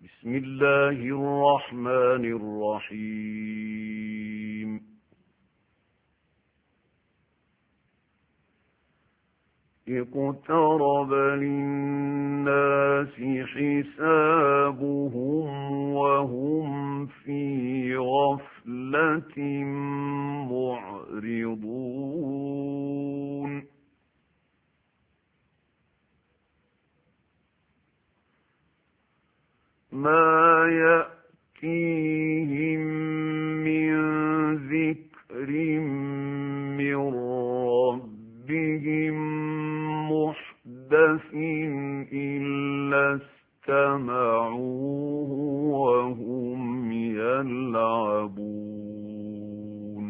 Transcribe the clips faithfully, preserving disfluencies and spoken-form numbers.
بسم الله الرحمن الرحيم اقترب للناس حسابهم وهم في غفلة معرضون ما يأتيهم من ذكر من ربهم محدث إلا استمعوه وهم يلعبون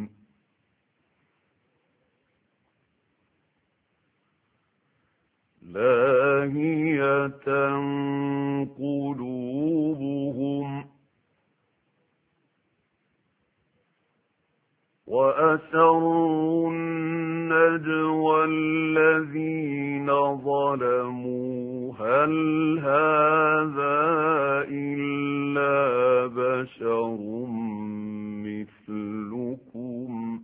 لاهية قلوبهم وأسروا النجوى الذين ظلموا هل هذا إلا بشر مثلكم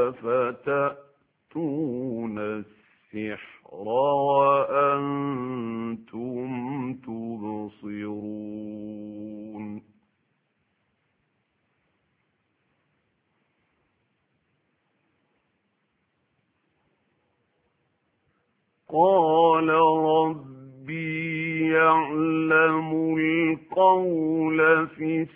أفتأتون السحر وأنتم تبصرون قال ربي يعلم القول في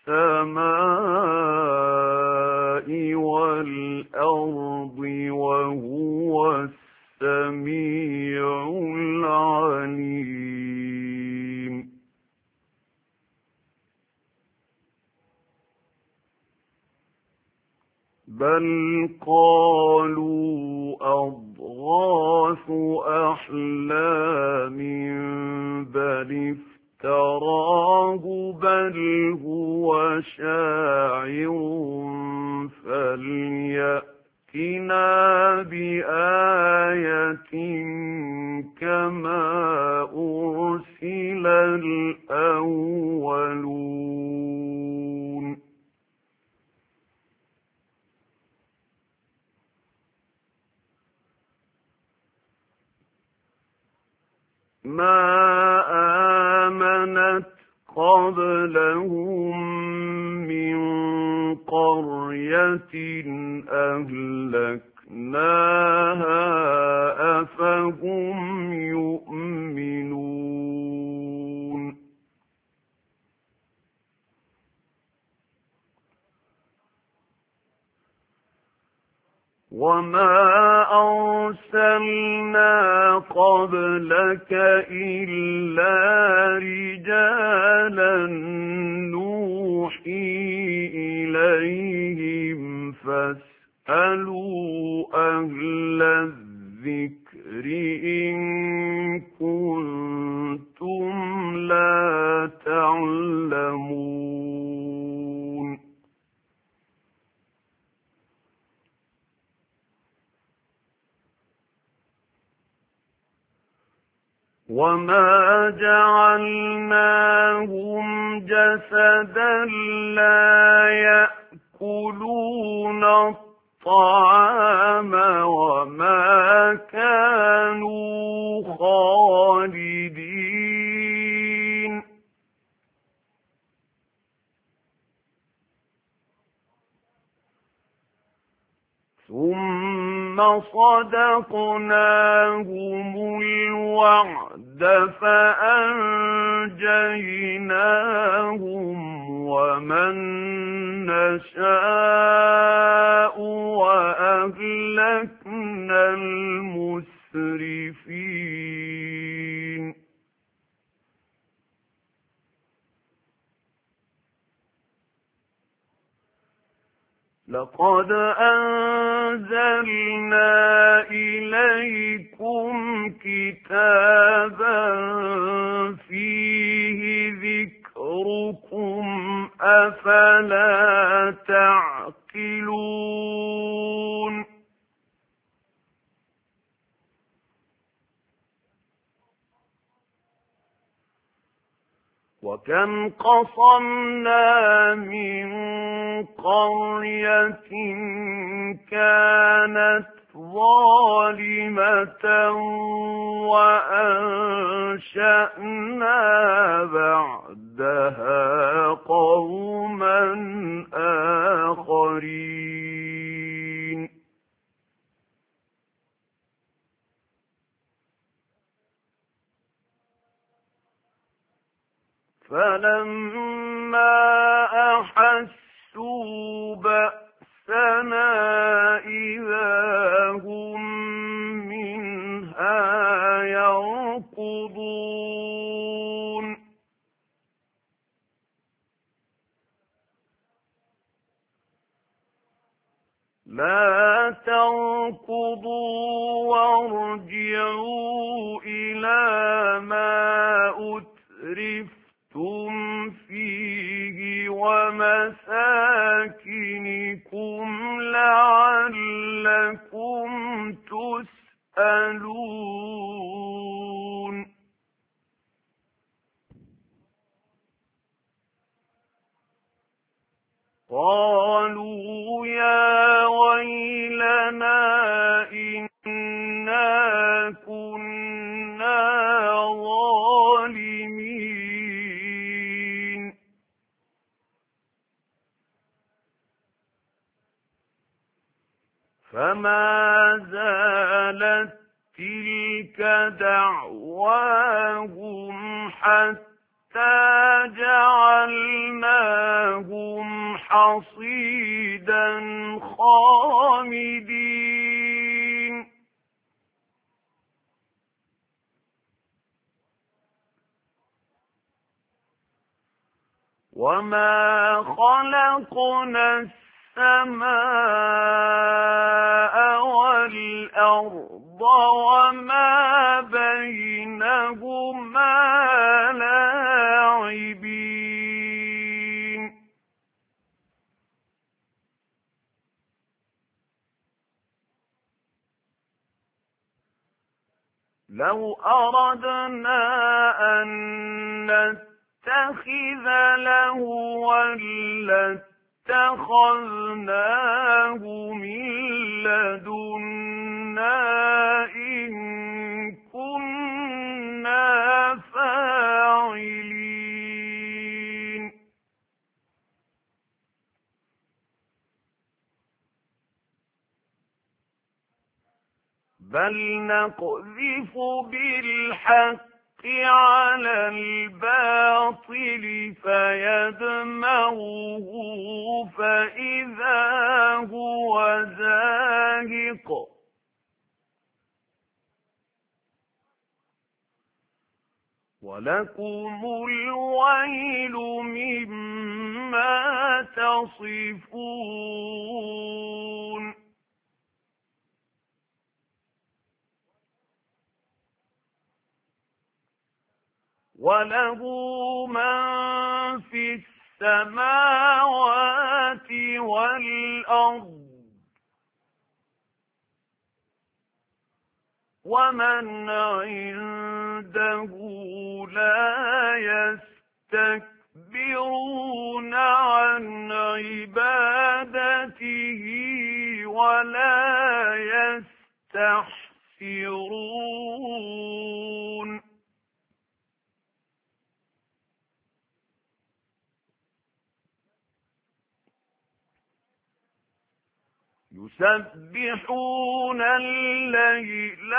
السماء والأرض وهو السميع العليم بل قالوا أضغاث أحلام بل افتراه بل هو شاعر فليأتنا بآية كما أرسل الأولون ما آمنت قبلهم من قرية أهلكناها أفهم يؤمنون وما أرسلنا قبلك إلا رجالا نوحي إليهم فاسألوا أهل الذكر إن كنتم لا تعلمون وما جعلناهم جسدا لا يأكلون الطعام وما كانوا خالدين ثم صدقناهم الوعد فأنجيناهم ومن نشاء وأهلكنا المسرفين لقد أنزلنا إليكم كتابا فيه ذكركم أفلا تعقلون وكم قصمنا من قرية كانت ظالمة وأنشأنا بعدها قوما آخرين فلما أحسوا بأسنا إذا هم منها يركضون لا تركضوا وارجعوا إلى ما أترفتم فيه ومساكنكم لعلكم تسألون قالوا يا ويلنا إنا كنا ظالمين فما زالت تلك دعواهم حتى جعلناهم حصيدا خامدين وما خلقنا السماء والأرض وما بينهما لاعبين لو أردنا أن نتخذ لهوا لاتخذناه من لدنا إن كنا فاعلين بل نقذف بالحق على الباطل فيدمغه فإذا هو زاهق ولكم الويل مما تصفون وله من في السماوات والأرض ومن عنده لا يستكبرون عن عبادته ولا يستحسرون يسبحون الليل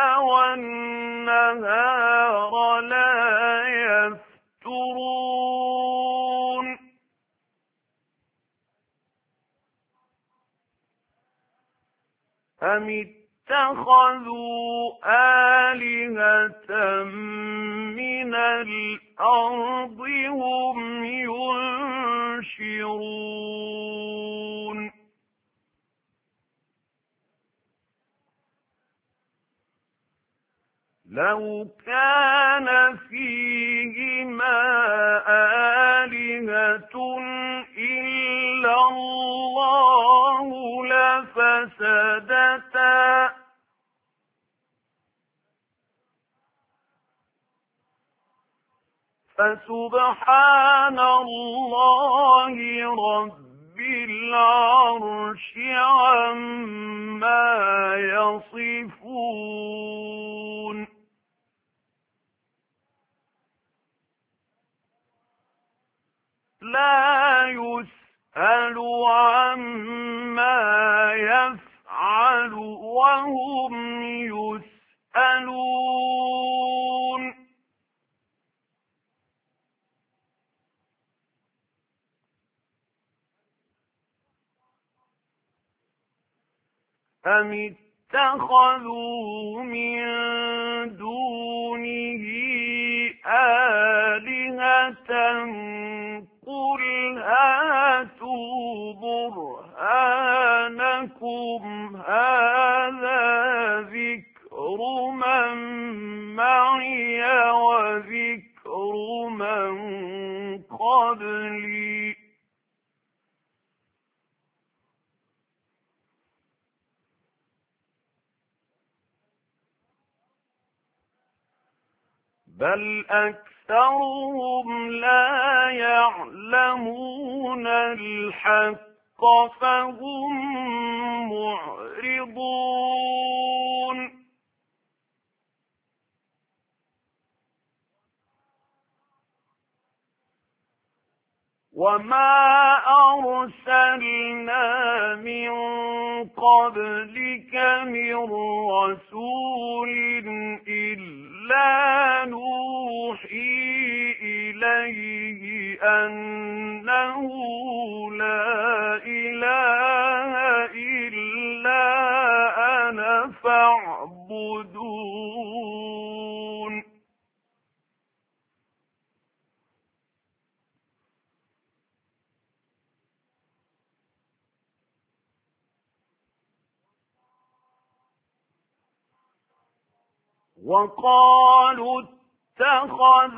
والنهار لا يفترون أم اتخذوا آلهة من الأرض هم ينشرون لو كان فيهما آلهة إلا الله لفسدتا فسبحان الله رب العرش عما يصفون لا يسأل عما يفعل وهم يسألون أم اتخذوا من دونه آلهة قل هاتوا برهانكم هذا ذكر من معي وذكر من قبلي بل أكثرهم لا يعلمون الحق فهم معرضون وما أرسلنا من قبلك من رسول إلا نوحي إليه أنه لا إله إلا أنا فاعبدون وقالوا اتخذ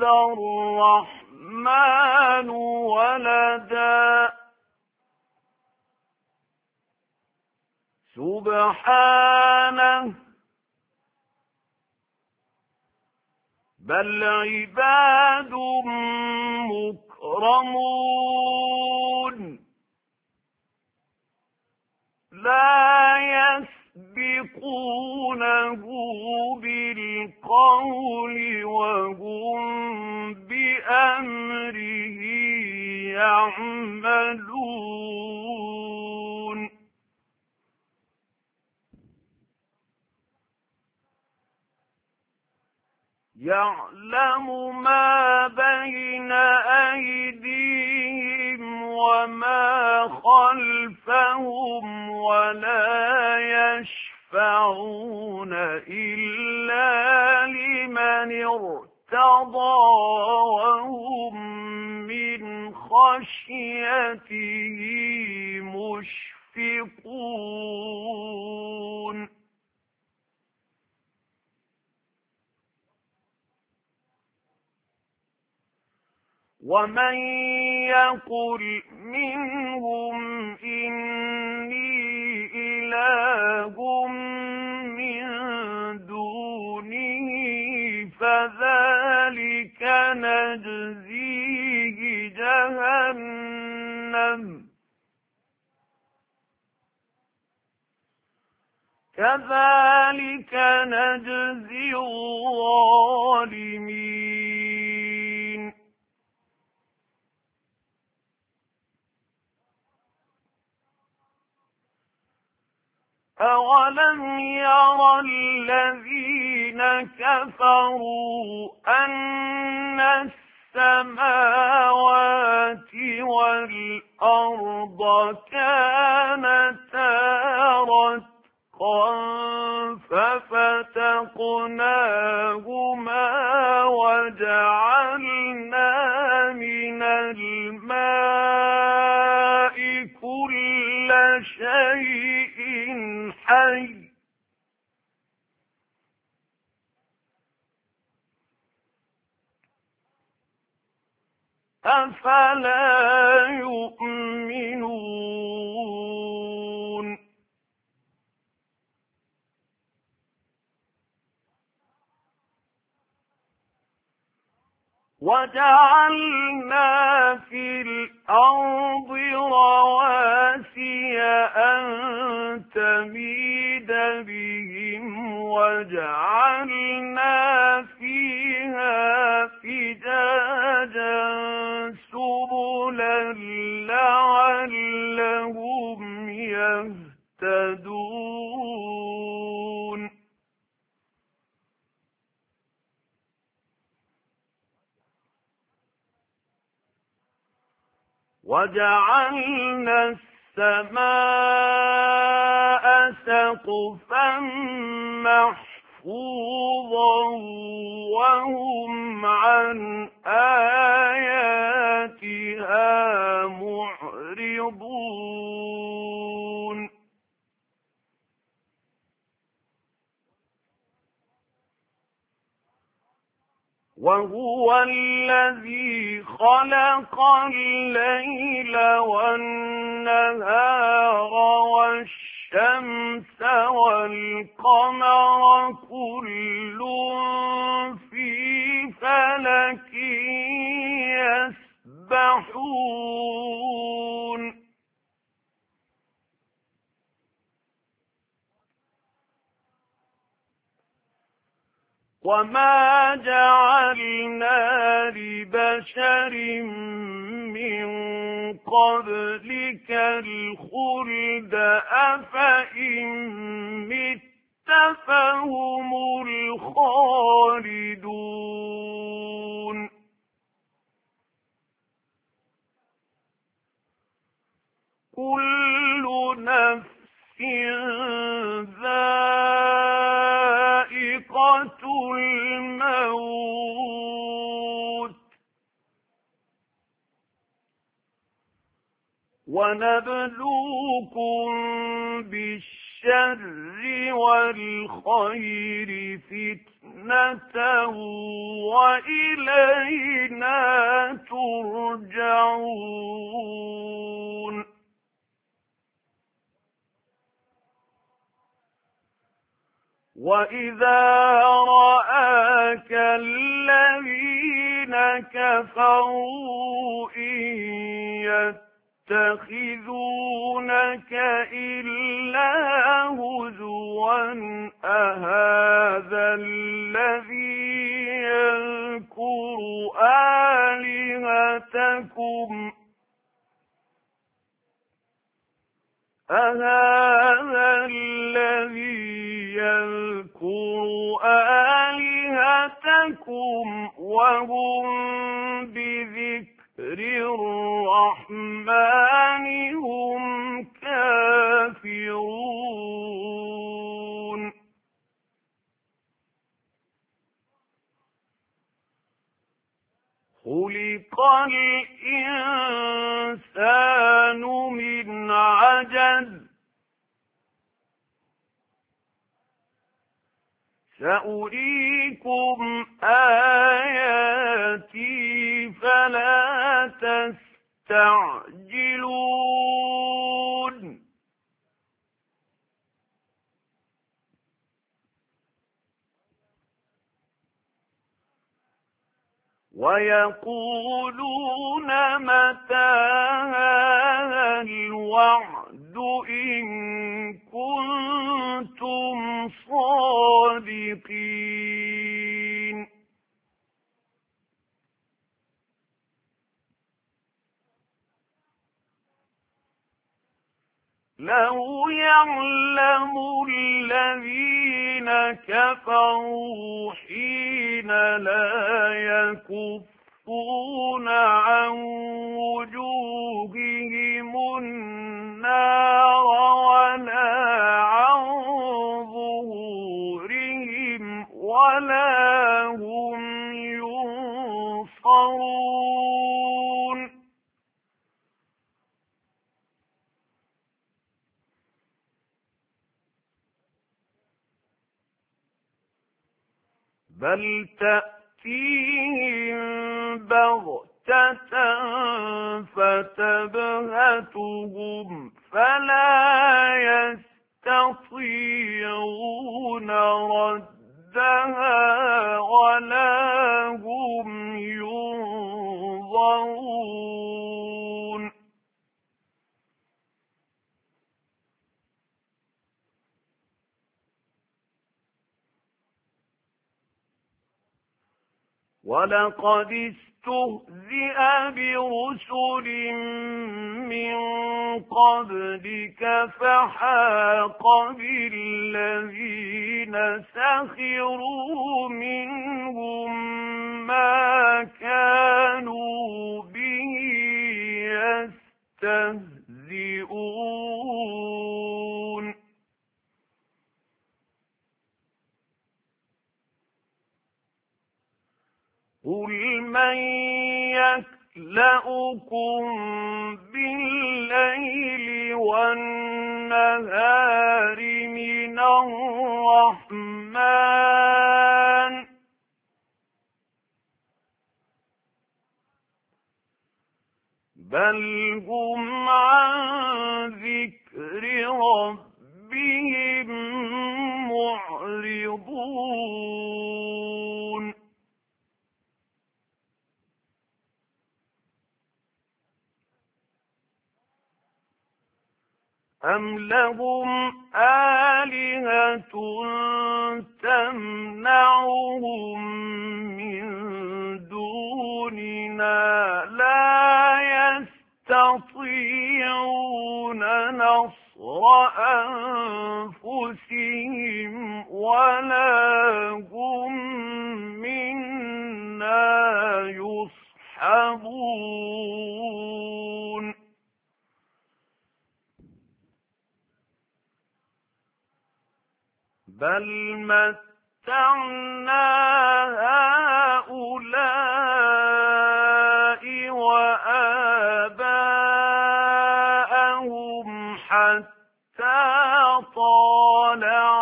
الرحمن ولدا سبحانه بل عباد مكرمون لا يسبقونه بالقول وهم بأمره يعملون يعلم ما بين أيديهم وما خلفهم ولا يشفعون إلا لمن ارتضى وهم من خشيته مشفقون ومن يقل منهم إني إله من دونه فذلك نجزيه جهنم كذلك نجزي الظالمين أولم ير الذين كفروا أن السماوات والأرض كانتا رتقا ففتقناهما وجعلنا من الماء كل شيء حي أفلا يؤمنون وجعلنا في الأرض رواسي أن تميد بهم وجعلنا فيها فجاجا سبلا لعلهم يهتدون وجعلنا السماء سقفا محفوظا وهم عن آياتها معرضون وهو الذي خلق الليل والنهار والشمس والقمر كل في فلك يسبحون وما جعلنا لبشر من قبلك الخلد أفإن مت فهم الخالدون كل نفس ذائقة الموت ونبلوكم بالشر والخير فتنة وإلينا ترجعون وَإِذَا رَآكَ الَّذِينَ كَفَرُوا إِن يَتَّخِذُونَكَ إِلَّا هُزُوًا أَهَذَا الَّذِي يَذْكُرُ آلِهَتَكُمْ أَهَذَا الَّذِي يَذْكُرُ آلِهَتَكُمْ وَهُمْ بِذِكْرِ الرَّحْمَنِ هُمْ كَافِرُونَ خُلِقَ الْإِنسَانُ مِنْ عَجَلٍ سأريكم آياتي فلا تستعجلون ويقولون متى هذا الوعد إن كنتم صادقين لو يعلم الذين كفروا حين لا يكفون عن وجوههم النار ولا عن ظهورهم ولا هم ينصرون بل تأتيهم بغتة فتبهتهم فلا يستطيعون ردها ولا هم ينصرون ولقد استهزئ برسل من قبلك فحاق بالذين سخروا منهم ما كانوا به يستهزئون قل من يكلؤكم بالليل والنهار من الرحمن بل هم عن ذكر ربهم معرضون أم لهم آلهة تمنعهم من دوننا لا يستطيعون نصر أنفسهم ولا هم منا يصحبون بل متعنا هؤلاء وآباءهم حتى طال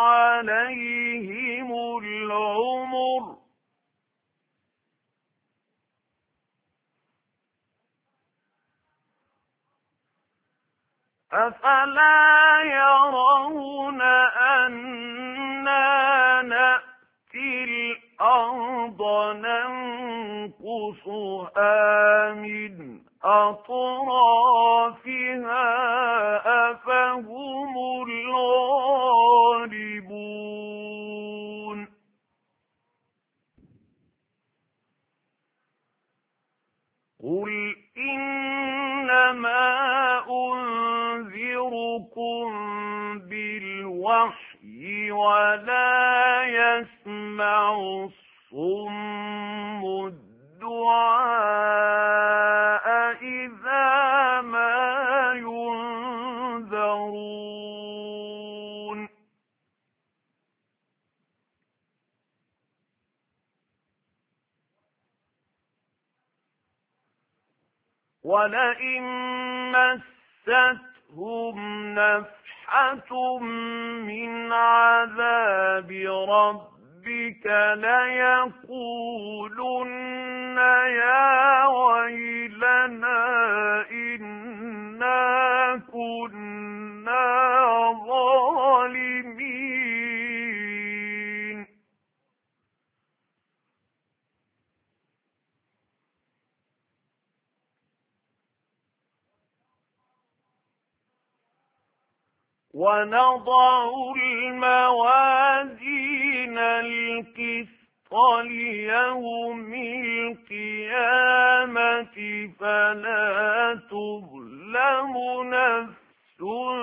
عليهم العمر أفلا يرون أنا نأتي الأرض ننقصها من أطرافها أفهم الغالبون قل إنما أنذركم بالوحي ولا يسمع الصم الدعاء إذا ما ينذرون ولئن مستهم نفحة من عذاب ربك ليقولن يا ويلنا إنا كنا ظالمين ونضع الموازين القسط ليوم القيامة فلا تظلم نفس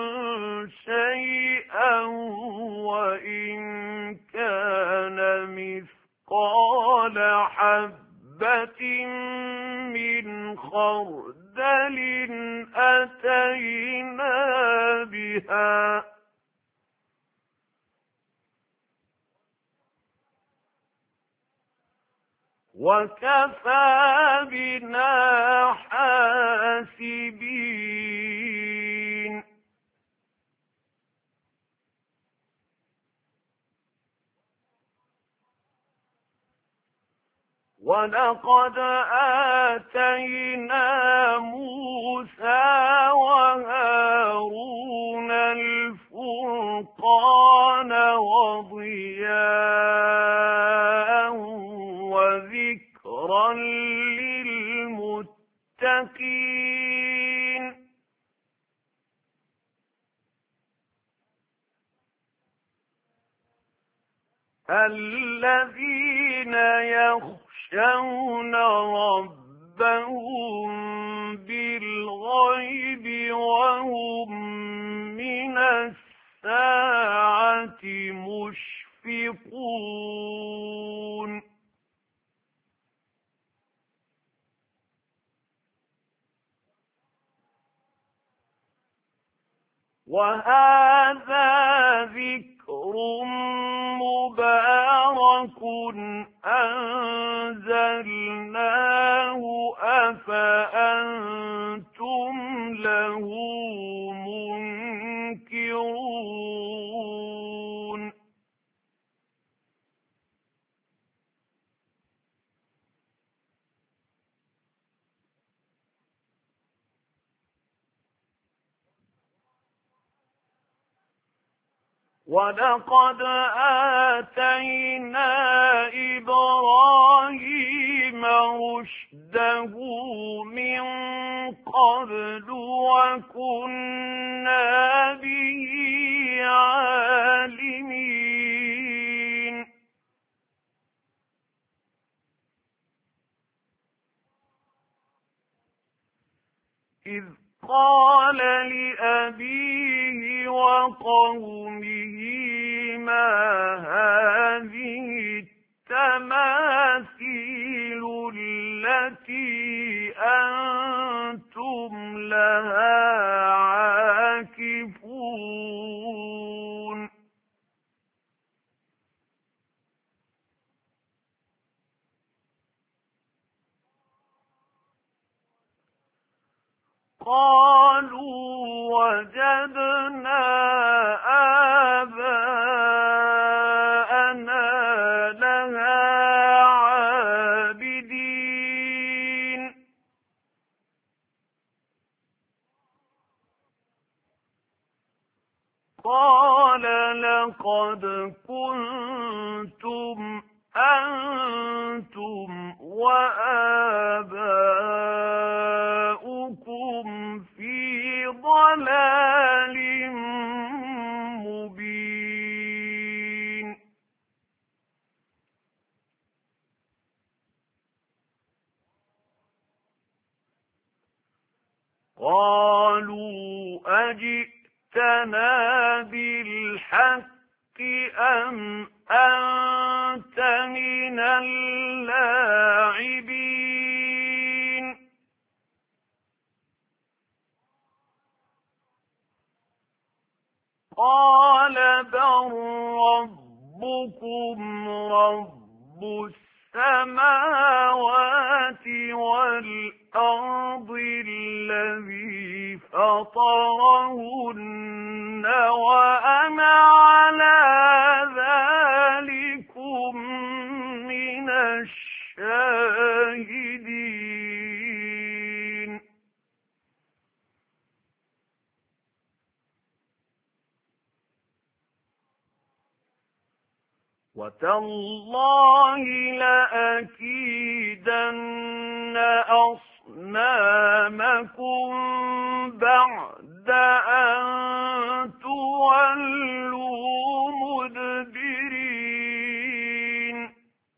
شيئا وإن كان مثقال حبة من خردل أتينا بها وكفى بنا حاسبين ولقد آتينا موسى وهارون الفرقان وضياء وذكرا للمتقين الذين يخشون يخشون ربهم بالغيب وهم من الساعة مشفقون وهذا ذكر مبارك أنزلناه أفأنتم له منكرون ولقد آتينا إبراهيم رشده من قبل وكنا به عالمين إذ قال لأبيه وقومه ما هذه التماثيل التي أنتم لها عاكفون قالوا وجدنا آباءنا لها عابدين قال لقد كنتم أنتم وآباؤكم في ضلال مبين قالوا أجئتنا بالحق أم أنت من اللاعبين قال بل ربكم رب السماوات والأرض الذي فطرهن وأنا على ذلكم من الشاهدين وتالله لأكيدن أصنامكم بعد أن تولوا مدبرين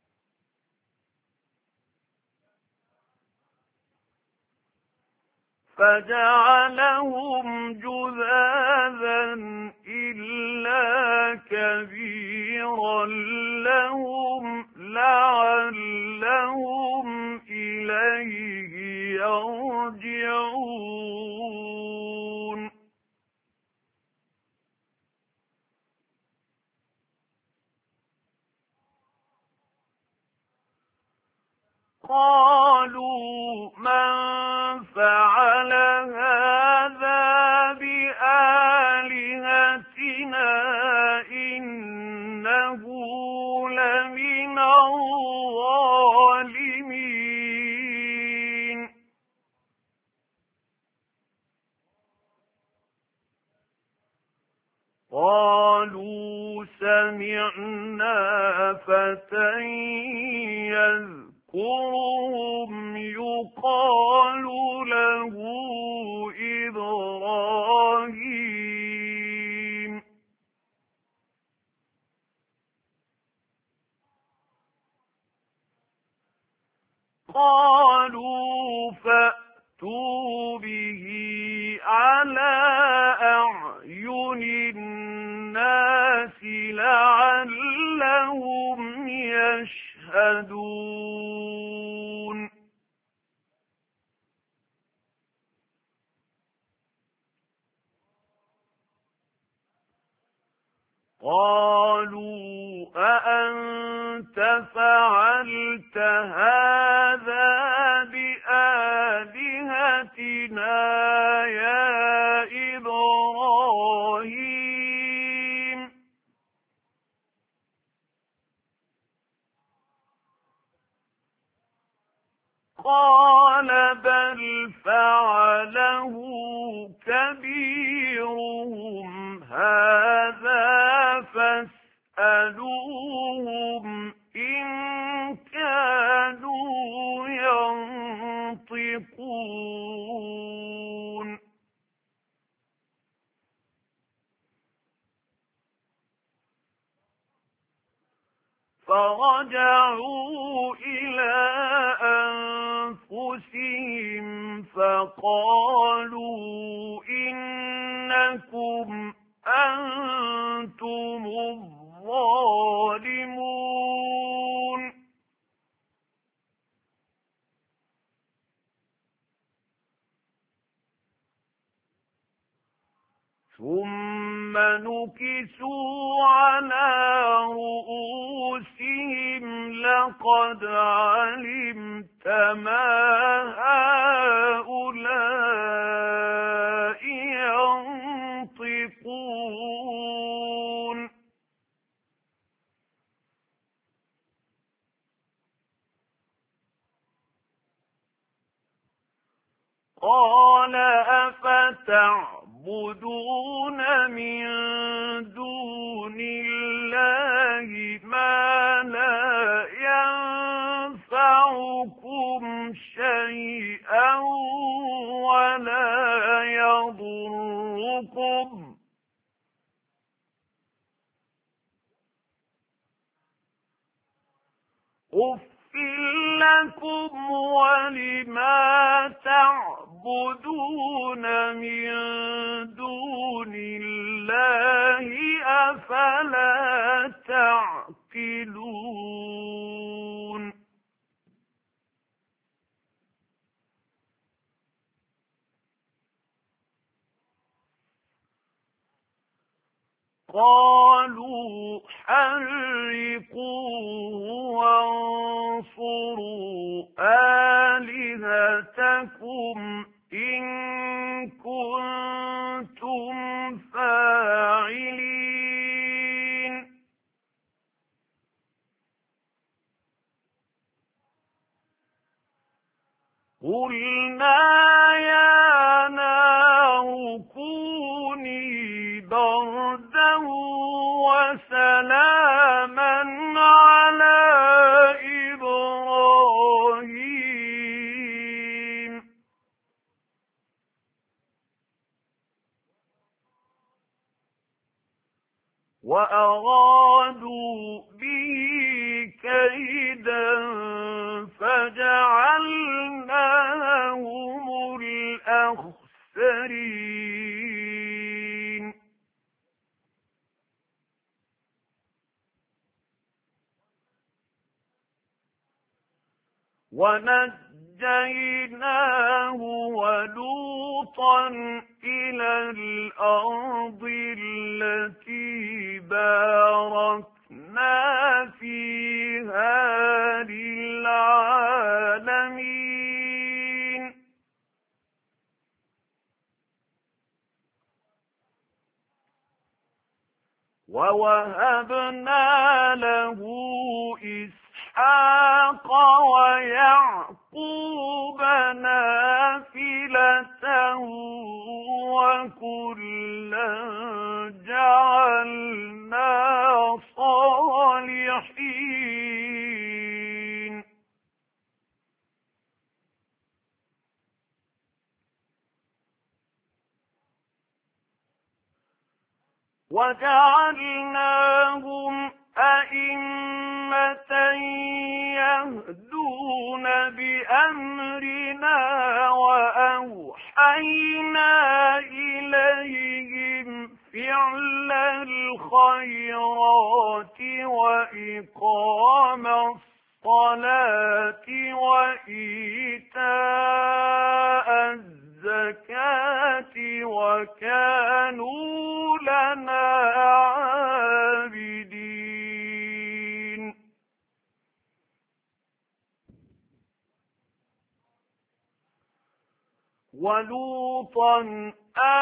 فجعلهم جذاذا إلا كبيرا لهم لعلهم إليه يرجعون قالوا من فعل هذا بآلهتنا إنه لمن الظالمين قالوا سمعنا فتى يذكرهم يقال له إبراهيم قالوا فأتوا به على أعين الناس لعلهم يشهدون قالوا أأنت فعلت هذا بآلهتنا يا إبراهيم قال بل فعله كبيرهم هذا فاسألوهم إن كانوا ينطقون فرجعوا إلى أنفسهم فقالوا إنكم أنتم الظالمون ثم نكسوا على رؤوسهم لقد علمت ما هؤلاء ينطقون قال أفتعبدون من دون الله ما لا ينفعكم شيئا ولا يضركم أُفٍّ لكم ولما تعبدون من دون الله أفلا تعقلون قالوا حرقوه وانصروا آلهتكم إن كنتم فاعلين قلنا يا نار كوني بردا وسلاما على إبراهيم وأرادوا به كيدا فجعلناهم الأخسرين ونجيناه ولوطا إلى الأرض التي باركنا فيها للعالمين ووهبنا له إسحاق ويعقوب نافلة وكلا جعلنا صالحين وجعلناهم أئمة يهدون بأمرنا وأوحينا إليهم فعل الخيرات وإقام الصلاة وإيتاء الزكاة وكانوا لنا عابدين. ولوطا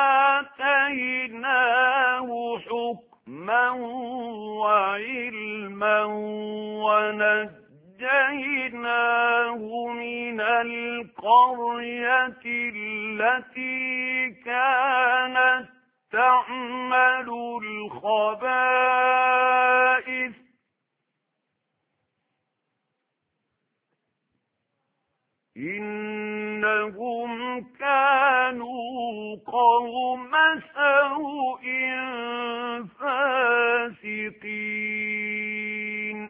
آتيناه حكما وعلما ونجيناه من القرية التي كانت تعمل الخبائث إنهم كانوا قوم سوء فاسقين.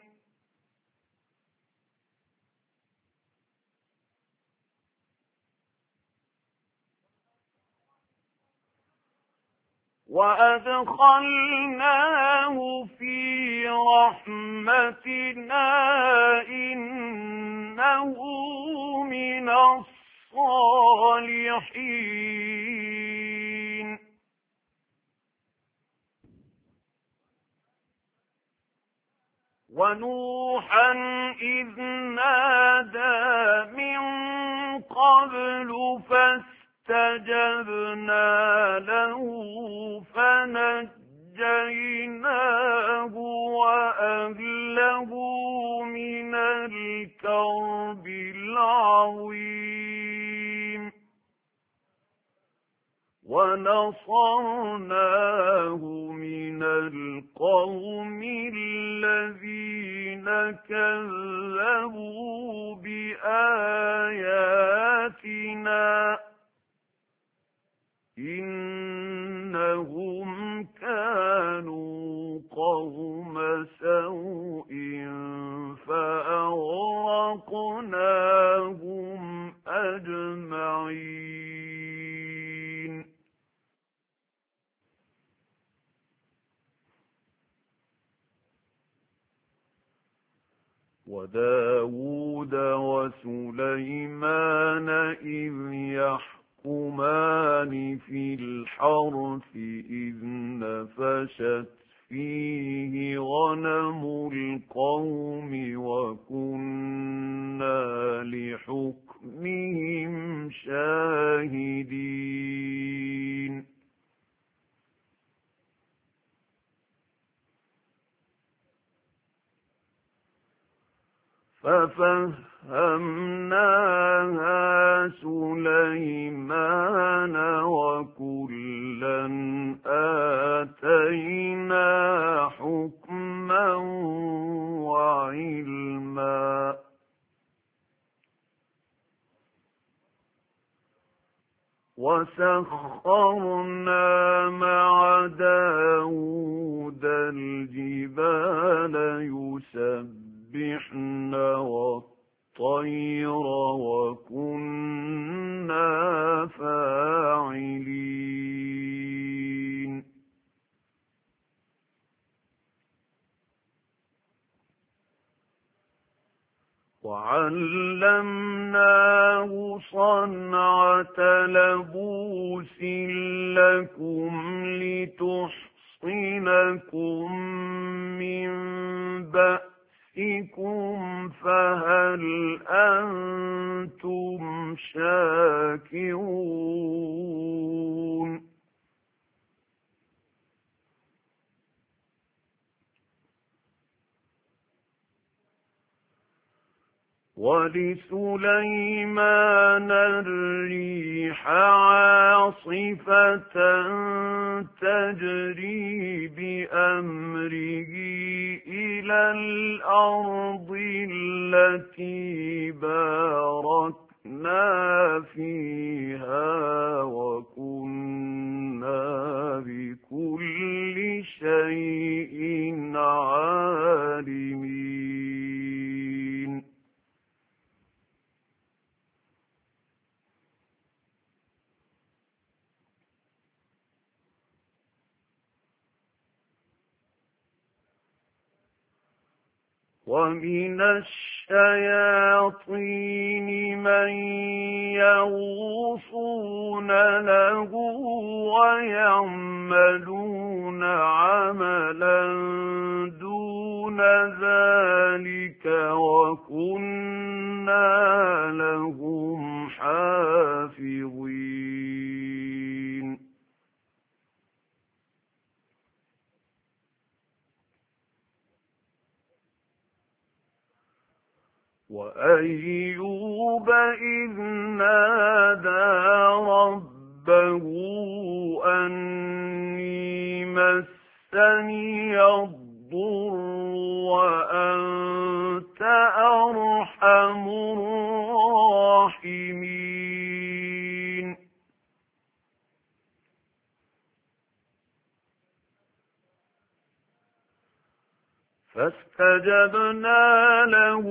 وأدخلناه في رحمتنا إنه من الصالحين. ونوحا إذ نادى من قبل فاستجبنا له فنجيناه وأهله من الكرب العظيم ونصرناه من القوم الذين كذبوا بآياتنا إنهم كانوا قوم سوء فأغرقناهم أجمعين. وداود وسليمان إذ يحكمان في الحرث إذ نفشت فيه غنم القوم وكنا لحكمهم شاهدين. ففهمناها سليمان وكلا آتينا حكما وعلما وسخرنا مع داود الجبال يسبحن والطير وكنا فاعلين. وعلمناه صنعة لبوس لكم لتحصنكم من بأسكم فهل أنتم شاكرون. ولسليمان الريح عاصفة تجري بأمره إلى الأرض التي باركنا فيها وكنا بكل شيء عالمين. ومن الشياطين من يغوصون له ويعملون عملا دون ذلك وكنا لهم حافظين وأيوب إذ نادى ربه أني مسني الضر وأنت أرحم الراحمين فاستجبنا له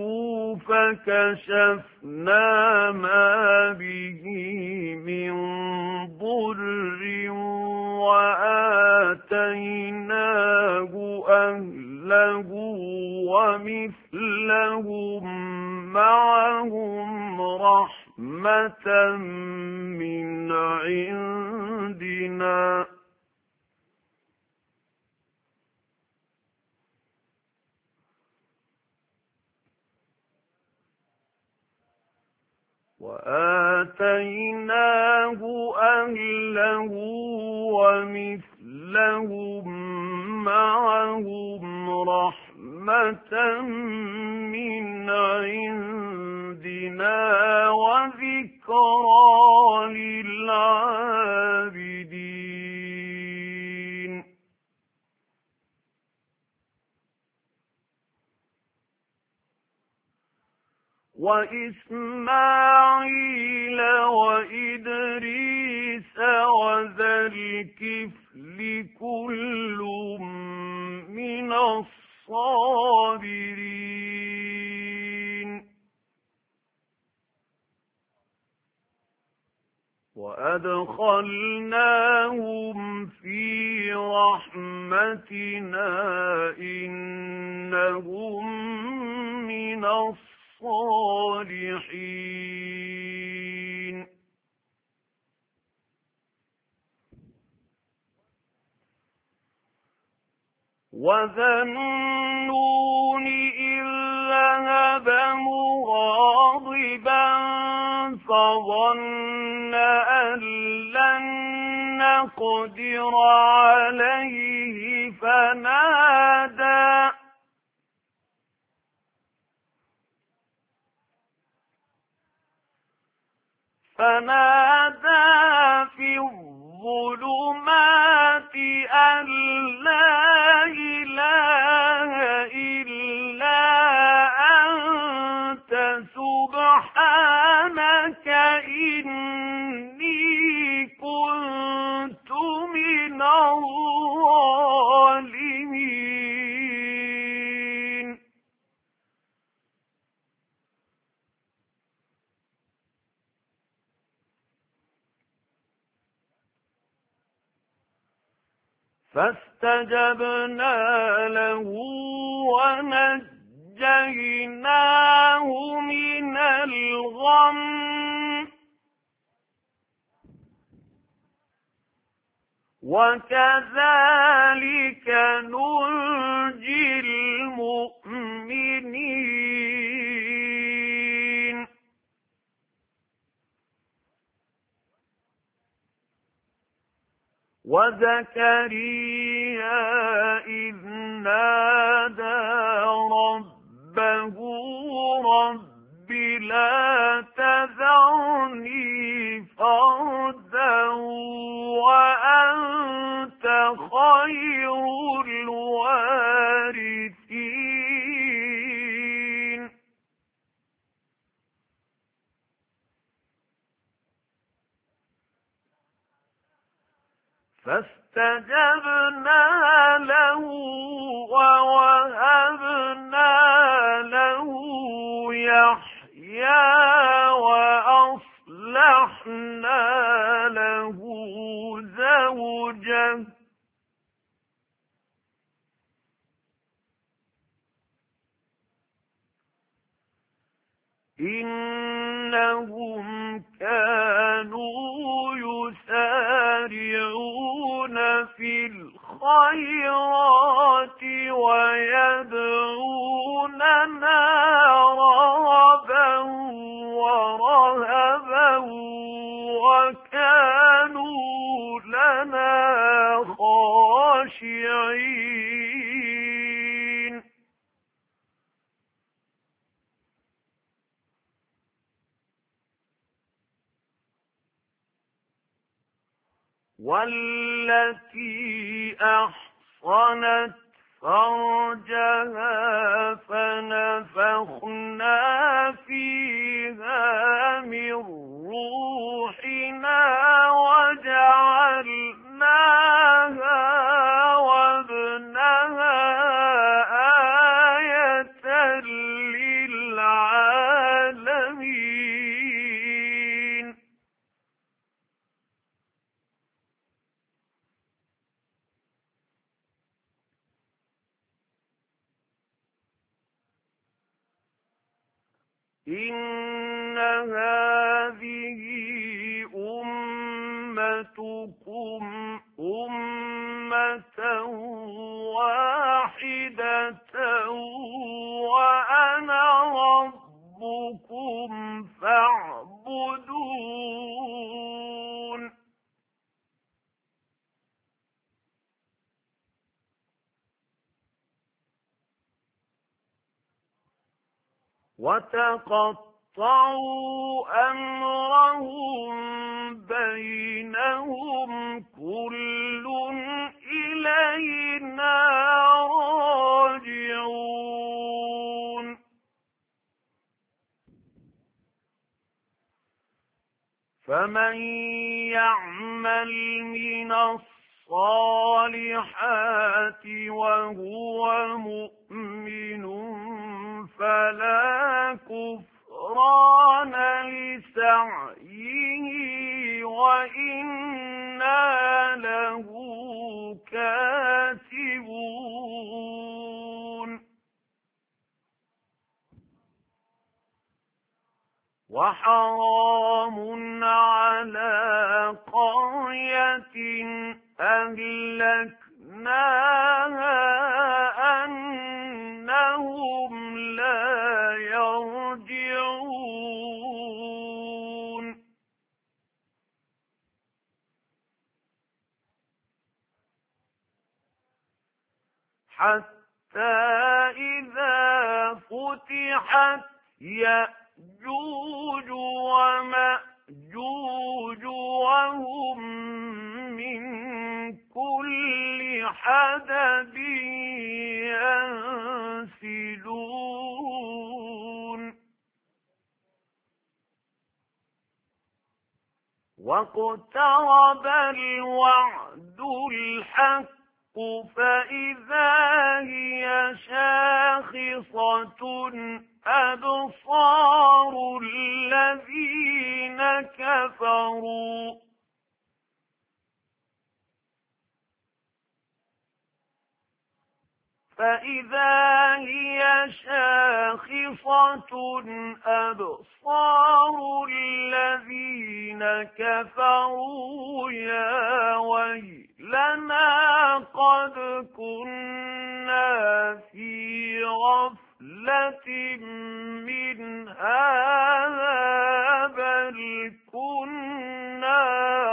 فكشفنا ما به من ضر وآتيناه أهله ومثلهم معهم رحمة من عندنا وآتيناه أهله ومثلهم معهم رحمة من عندنا وذكرى للعابدين وإسماعيل وإدريس وذا الكفل كل من الصابرين وأدخلناهم في رحمتنا إنهم من الصالحين وذا النون إذ ذهب مغاضبا فظن أن لن نقدر عليه فنادى فنادى في الظلمات أن لا إله إلا أنت سبحانك إني كنت من الظالمين فاستجبنا له ونجيناه من الغم وكذلك ننجي المؤمنين وزكريا إذ نادى ربه رب لا تذرني فردا وأنت خير الوارثين فاستجبنا له ووهبنا له يحيى وأصلحنا له زوجه إنهم كانوا يسارعون في الخيرات ويدعوننا رغبا ورهبا وكانوا لنا خاشعين والتي أحصنت فرجها فنفخنا فيها من روحنا وجعلناها وابنها آية للعالمين إن هذه أمتكم أمة واحدة وأنا ربكم فاعبدون وتقطعوا أمرهم بينهم كل إلينا راجعون فمن يعمل من الصالحات وهو مؤمن فلا كفران لسعيه وإنا له كاتبون وحرام على قرية أهلكناها أنهم لا يرجعون حتى إذا فتحت يأجوج ومأجوج وهم من كل حدب ينسلون واقترب الوعد الحق فإذا هي شاخصة أبصار الذين كفروا فإذا هي شاخصة أبصار الذين كفروا يا ويلنا قد كنا في غفلة من هذا بل كنا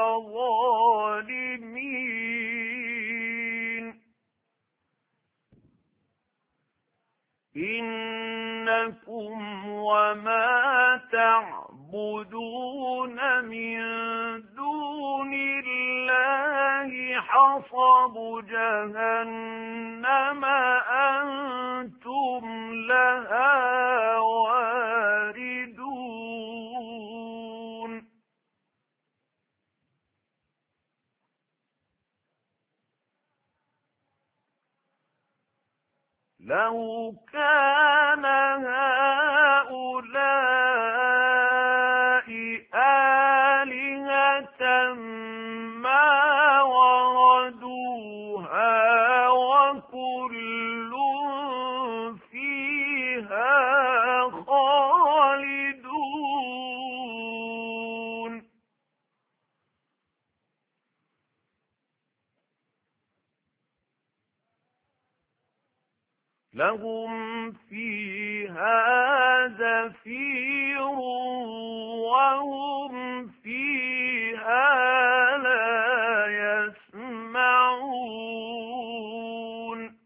ظالمين إنكم وما تعبدون من دون الله حصب جهنم أنتم لها واردون لو كان هؤلاء آلهة ما وردوها وكل فيها خالدون لهم فيها زفير وهم فيها لا يسمعون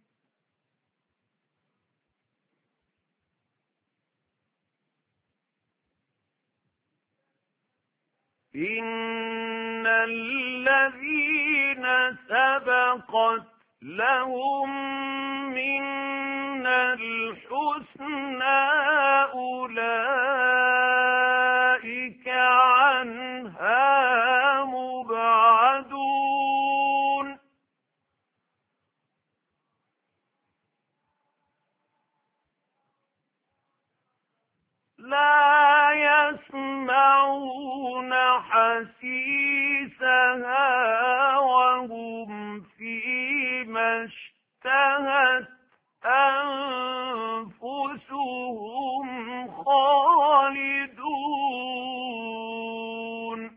إن الذين سبقت لهم منا الحسنى أولئك عنها مبعدون لا يسمعون حسيسها وهم فيما اشتهت أنفسهم خالدون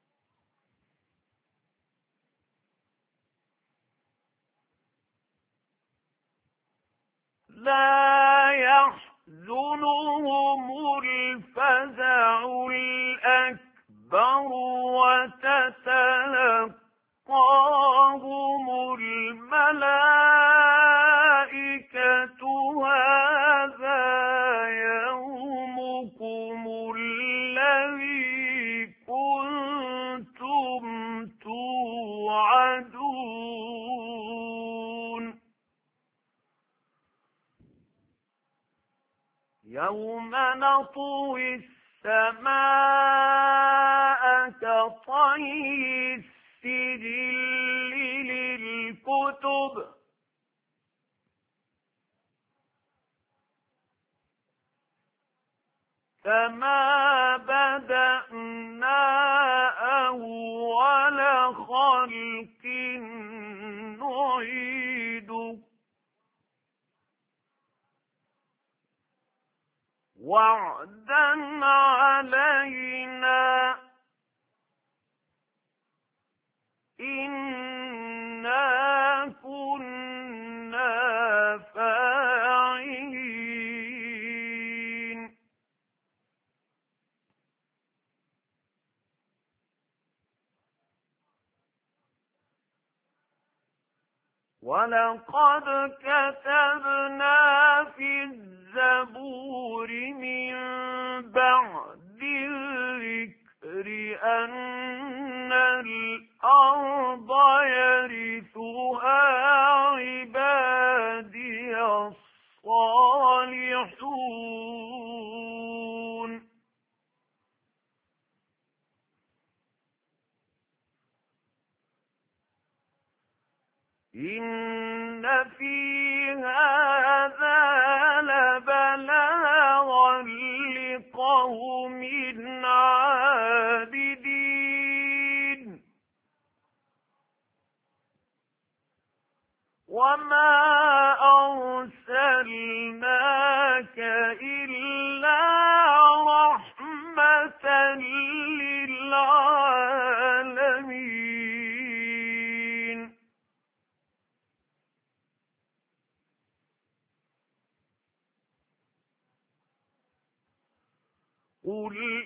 لا يحزنهم الفزع الأكبر وتتلقاهم الملائكة هذا يومكم الذي كنتم توعدون يوم نطوي السماء كطي السجل للكتب كما بدأنا أول خلق نعيده وعدا علينا إنا كنا فاعلين ولقد كتبنا في الزبور من بعد الذكر أن الأرض يرثها عبادي الصالحون إن في هذا لبلاغا لقوم عابدين وما أرسلناك إلا رحمة للعالمين قل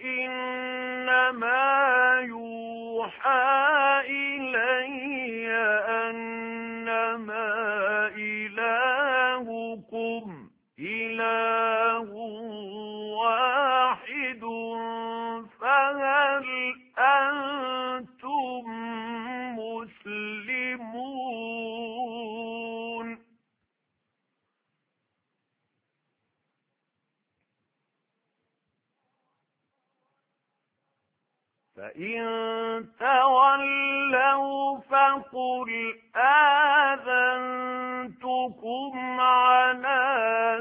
إنما يوحى إلي أنما إلهكم إله واحد فهل أنتم مسلمون فإن تولوا فقل آذنتكم على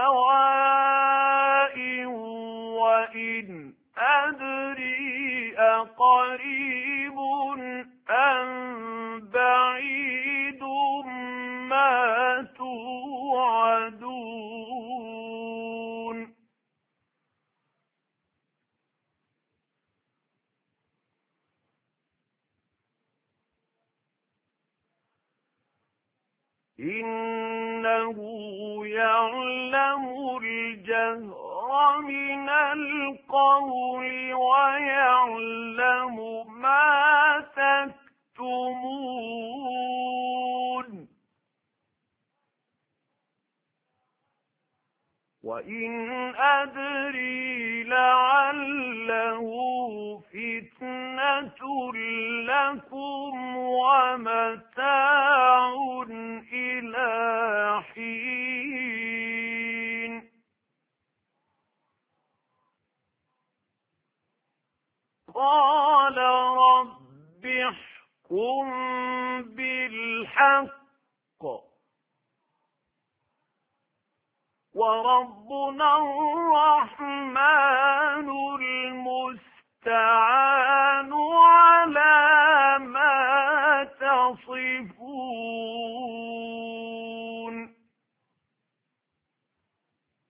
سواء وإن أدري أقريب أم بعيد ما توعدون إنه يعلم الجهر من القول ويعلم ما تكتمون وإن أدري لعله فتنة لكم ومتاع إلى حين قال رب احكم بالحق وربنا الرحمن المستعان